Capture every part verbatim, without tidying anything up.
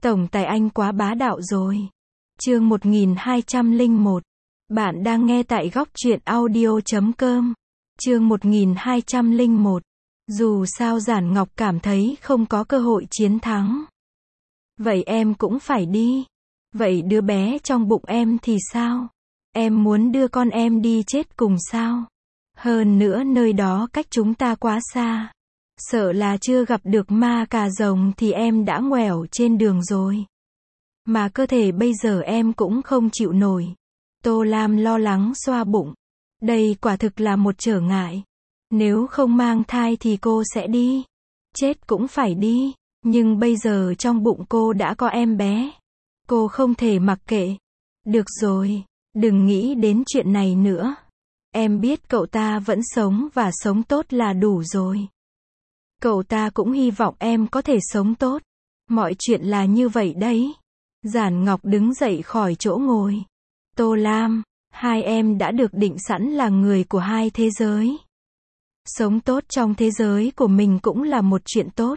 Tổng tài anh quá bá đạo rồi. Chương một nghìn hai trăm lẻ một. Bạn đang nghe tại góc truyện audio chấm com. Chương một nghìn hai trăm lẻ một. Dù sao Giản Ngọc cảm thấy không có cơ hội chiến thắng. Vậy em cũng phải đi. Vậy đứa bé trong bụng em thì sao? Em muốn đưa con em đi chết cùng sao? Hơn nữa nơi đó cách chúng ta quá xa. Sợ là chưa gặp được ma cà rồng thì em đã ngoẻo trên đường rồi. Mà cơ thể bây giờ em cũng không chịu nổi. Tô Lam lo lắng xoa bụng. Đây quả thực là một trở ngại. Nếu không mang thai thì cô sẽ đi. Chết cũng phải đi. Nhưng bây giờ trong bụng cô đã có em bé. Cô không thể mặc kệ. Được rồi, đừng nghĩ đến chuyện này nữa. Em biết cậu ta vẫn sống và sống tốt là đủ rồi. Cậu ta cũng hy vọng em có thể sống tốt. Mọi chuyện là như vậy đấy. Giản Ngọc đứng dậy khỏi chỗ ngồi. Tô Lam, hai em đã được định sẵn là người của hai thế giới. Sống tốt trong thế giới của mình cũng là một chuyện tốt.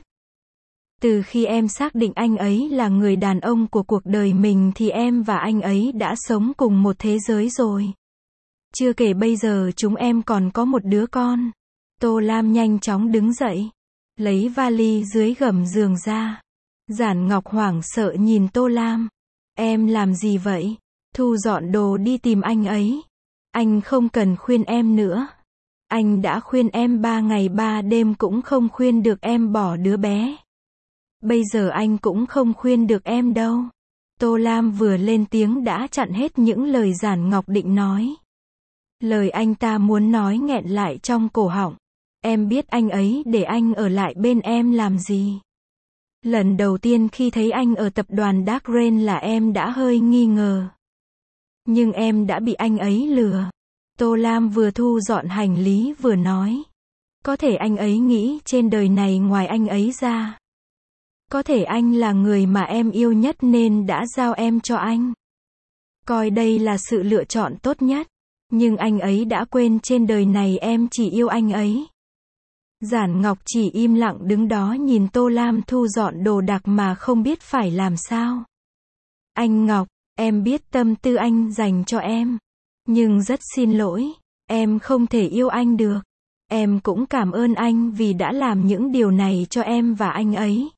Từ khi em xác định anh ấy là người đàn ông của cuộc đời mình thì em và anh ấy đã sống cùng một thế giới rồi. Chưa kể bây giờ chúng em còn có một đứa con. Tô Lam nhanh chóng đứng dậy. Lấy vali dưới gầm giường ra. Giản Ngọc hoảng sợ nhìn Tô Lam. Em làm gì vậy? Thu dọn đồ đi tìm anh ấy. Anh không cần khuyên em nữa. Anh đã khuyên em ba ngày ba đêm cũng không khuyên được em bỏ đứa bé. Bây giờ anh cũng không khuyên được em đâu. Tô Lam vừa lên tiếng đã chặn hết những lời Giản Ngọc định nói. Lời anh ta muốn nói nghẹn lại trong cổ họng. Em biết anh ấy để anh ở lại bên em làm gì? Lần đầu tiên khi thấy anh ở tập đoàn Dark Rain là em đã hơi nghi ngờ. Nhưng em đã bị anh ấy lừa. Tô Lam vừa thu dọn hành lý vừa nói. Có thể anh ấy nghĩ trên đời này ngoài anh ấy ra. Có thể anh là người mà em yêu nhất nên đã giao em cho anh. Coi đây là sự lựa chọn tốt nhất. Nhưng anh ấy đã quên trên đời này em chỉ yêu anh ấy. Giản Ngọc chỉ im lặng đứng đó nhìn Tô Lam thu dọn đồ đạc mà không biết phải làm sao. Anh Ngọc, em biết tâm tư anh dành cho em. Nhưng rất xin lỗi, em không thể yêu anh được. Em cũng cảm ơn anh vì đã làm những điều này cho em và anh ấy.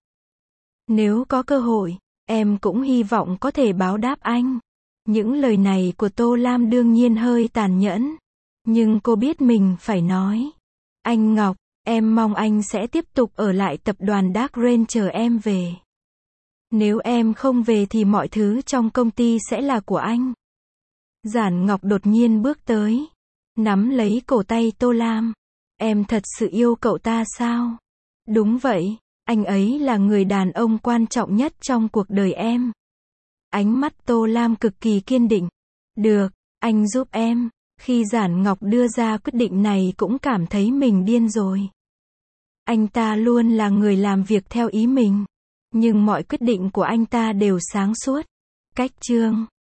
Nếu có cơ hội, em cũng hy vọng có thể báo đáp anh. Những lời này của Tô Lam đương nhiên hơi tàn nhẫn. Nhưng cô biết mình phải nói. Anh Ngọc, em mong anh sẽ tiếp tục ở lại tập đoàn Dark Rain chờ em về. Nếu em không về thì mọi thứ trong công ty sẽ là của anh. Giản Ngọc đột nhiên bước tới. Nắm lấy cổ tay Tô Lam. Em thật sự yêu cậu ta sao? Đúng vậy, anh ấy là người đàn ông quan trọng nhất trong cuộc đời em. Ánh mắt Tô Lam cực kỳ kiên định. Được, anh giúp em. Khi Giản Ngọc đưa ra quyết định này cũng cảm thấy mình điên rồi. Anh ta luôn là người làm việc theo ý mình. Nhưng mọi quyết định của anh ta đều sáng suốt. Cách chương